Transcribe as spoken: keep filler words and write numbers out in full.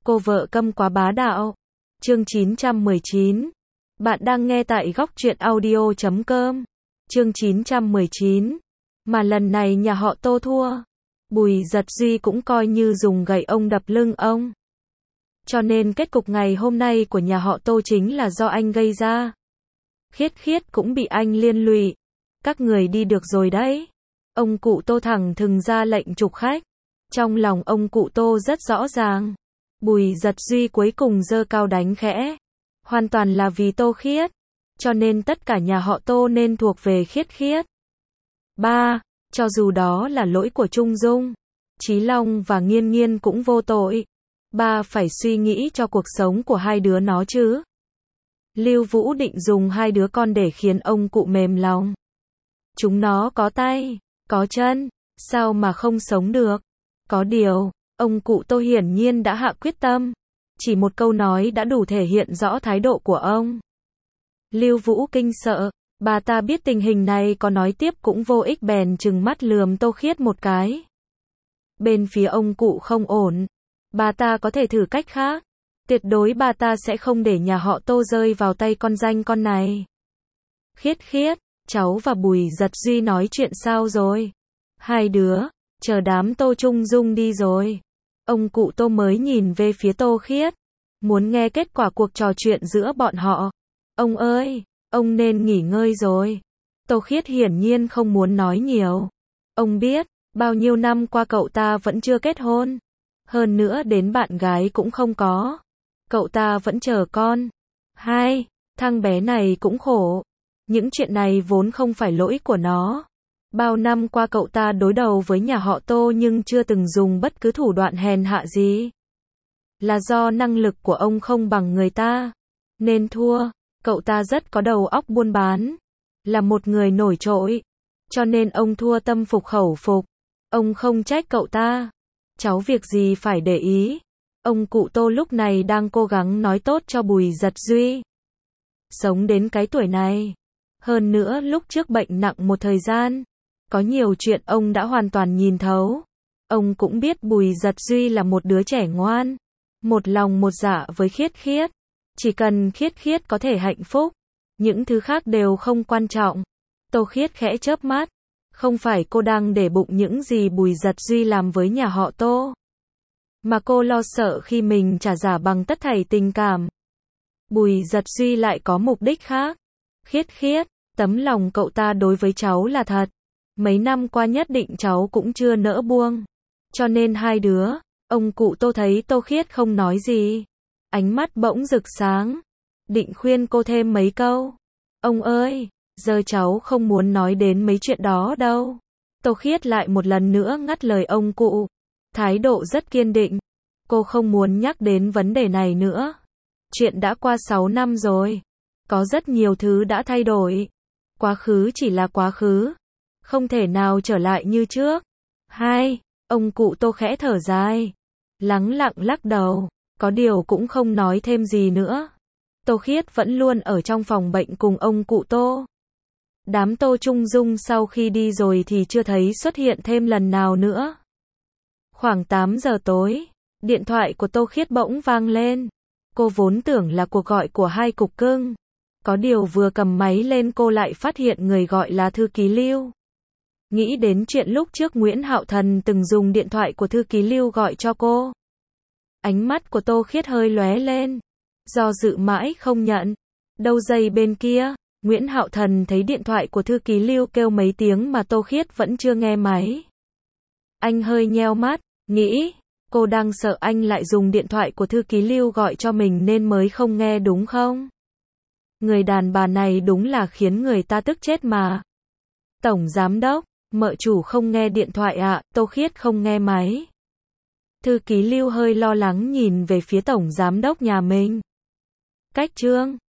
Cô vợ câm quá bá đạo. Chương chín trăm mười chín. Bạn đang nghe tại góc truyện audio chấm com. Chương chín trăm mười chín. Mà lần này nhà họ Tô thua. Bùi Dật Duy cũng coi như dùng gậy ông đập lưng ông. Cho nên kết cục ngày hôm nay của nhà họ Tô chính là do anh gây ra. Khiết Khiết cũng bị anh liên lụy. Các người đi được rồi đấy. Ông cụ Tô thẳng thừng ra lệnh trục khách. Trong lòng ông cụ Tô rất rõ ràng. Bùi Dật Duy cuối cùng giơ cao đánh khẽ. Hoàn toàn là vì Tô Khiết. Cho nên tất cả nhà họ Tô nên thuộc về Khiết Khiết. ba. Cho dù đó là lỗi của Trung Dung, Chí Long và Nghiên Nghiên cũng vô tội. Ba phải suy nghĩ cho cuộc sống của hai đứa nó chứ. Lưu Vũ định dùng hai đứa con để khiến ông cụ mềm lòng. Chúng nó có tay, có chân, sao mà không sống được? Có điều, ông cụ Tô hiển nhiên đã hạ quyết tâm. Chỉ một câu nói đã đủ thể hiện rõ thái độ của ông. Lưu Vũ kinh sợ, bà ta biết tình hình này có nói tiếp cũng vô ích bèn trừng mắt lườm Tô Khiết một cái. Bên phía ông cụ không ổn. Bà ta có thể thử cách khác. Tuyệt đối bà ta sẽ không để nhà họ Tô rơi vào tay con danh con này. Khiết Khiết, cháu và Bùi Dật Duy nói chuyện sao rồi? Hai đứa, chờ đám Tô Trung Dung đi rồi. Ông cụ Tô mới nhìn về phía Tô Khiết. Muốn nghe kết quả cuộc trò chuyện giữa bọn họ. Ông ơi, ông nên nghỉ ngơi rồi. Tô Khiết hiển nhiên không muốn nói nhiều. Ông biết, bao nhiêu năm qua cậu ta vẫn chưa kết hôn. Hơn nữa đến bạn gái cũng không có. Cậu ta vẫn chờ con. Hai, thằng bé này cũng khổ. Những chuyện này vốn không phải lỗi của nó. Bao năm qua cậu ta đối đầu với nhà họ Tô nhưng chưa từng dùng bất cứ thủ đoạn hèn hạ gì. Là do năng lực của ông không bằng người ta. Nên thua. Cậu ta rất có đầu óc buôn bán. Là một người nổi trội. Cho nên ông thua tâm phục khẩu phục. Ông không trách cậu ta. Cháu việc gì phải để ý. Ông cụ Tô lúc này đang cố gắng nói tốt cho Bùi Dật Duy. Sống đến cái tuổi này. Hơn nữa lúc trước bệnh nặng một thời gian. Có nhiều chuyện ông đã hoàn toàn nhìn thấu. Ông cũng biết Bùi Dật Duy là một đứa trẻ ngoan. Một lòng một dạ với Khiết Khiết. Chỉ cần Khiết Khiết có thể hạnh phúc. Những thứ khác đều không quan trọng. Tô Khiết khẽ chớp mắt. Không phải cô đang để bụng những gì Bùi Dật Duy làm với nhà họ Tô. Mà cô lo sợ khi mình trả giá bằng tất thảy tình cảm. Bùi Dật Duy lại có mục đích khác. Khiết Khiết, tấm lòng cậu ta đối với cháu là thật. Mấy năm qua nhất định cháu cũng chưa nỡ buông. Cho nên hai đứa, ông cụ Tô thấy Tô Khiết không nói gì. Ánh mắt bỗng rực sáng. Định khuyên cô thêm mấy câu. Ông ơi, giờ cháu không muốn nói đến mấy chuyện đó đâu. Tô Khiết lại một lần nữa ngắt lời ông cụ. Thái độ rất kiên định. Cô không muốn nhắc đến vấn đề này nữa. Chuyện đã qua sáu năm rồi. Có rất nhiều thứ đã thay đổi. Quá khứ chỉ là quá khứ. Không thể nào trở lại như trước. Hai, ông cụ Tô khẽ thở dài. Lắng lặng lắc đầu. Có điều cũng không nói thêm gì nữa. Tô Khiết vẫn luôn ở trong phòng bệnh cùng ông cụ Tô. Đám Tô Trung Dung sau khi đi rồi thì chưa thấy xuất hiện thêm lần nào nữa. Khoảng tám giờ tối, điện thoại của Tô Khiết bỗng vang lên. Cô vốn tưởng là cuộc gọi của hai cục cưng. Có điều vừa cầm máy lên cô lại phát hiện người gọi là thư ký Lưu. Nghĩ đến chuyện lúc trước Nguyễn Hạo Thần từng dùng điện thoại của thư ký Lưu gọi cho cô. Ánh mắt của Tô Khiết hơi lóe lên. Do dự mãi không nhận. Đầu dây bên kia, Nguyễn Hạo Thần thấy điện thoại của thư ký Lưu kêu mấy tiếng mà Tô Khiết vẫn chưa nghe máy. Anh hơi nheo mắt, nghĩ, cô đang sợ anh lại dùng điện thoại của thư ký Lưu gọi cho mình nên mới không nghe đúng không? Người đàn bà này đúng là khiến người ta tức chết mà. Tổng giám đốc, mợ chủ không nghe điện thoại ạ, à, Tô Khiết không nghe máy. Thư ký Lưu hơi lo lắng nhìn về phía tổng giám đốc nhà mình. Cách Trương,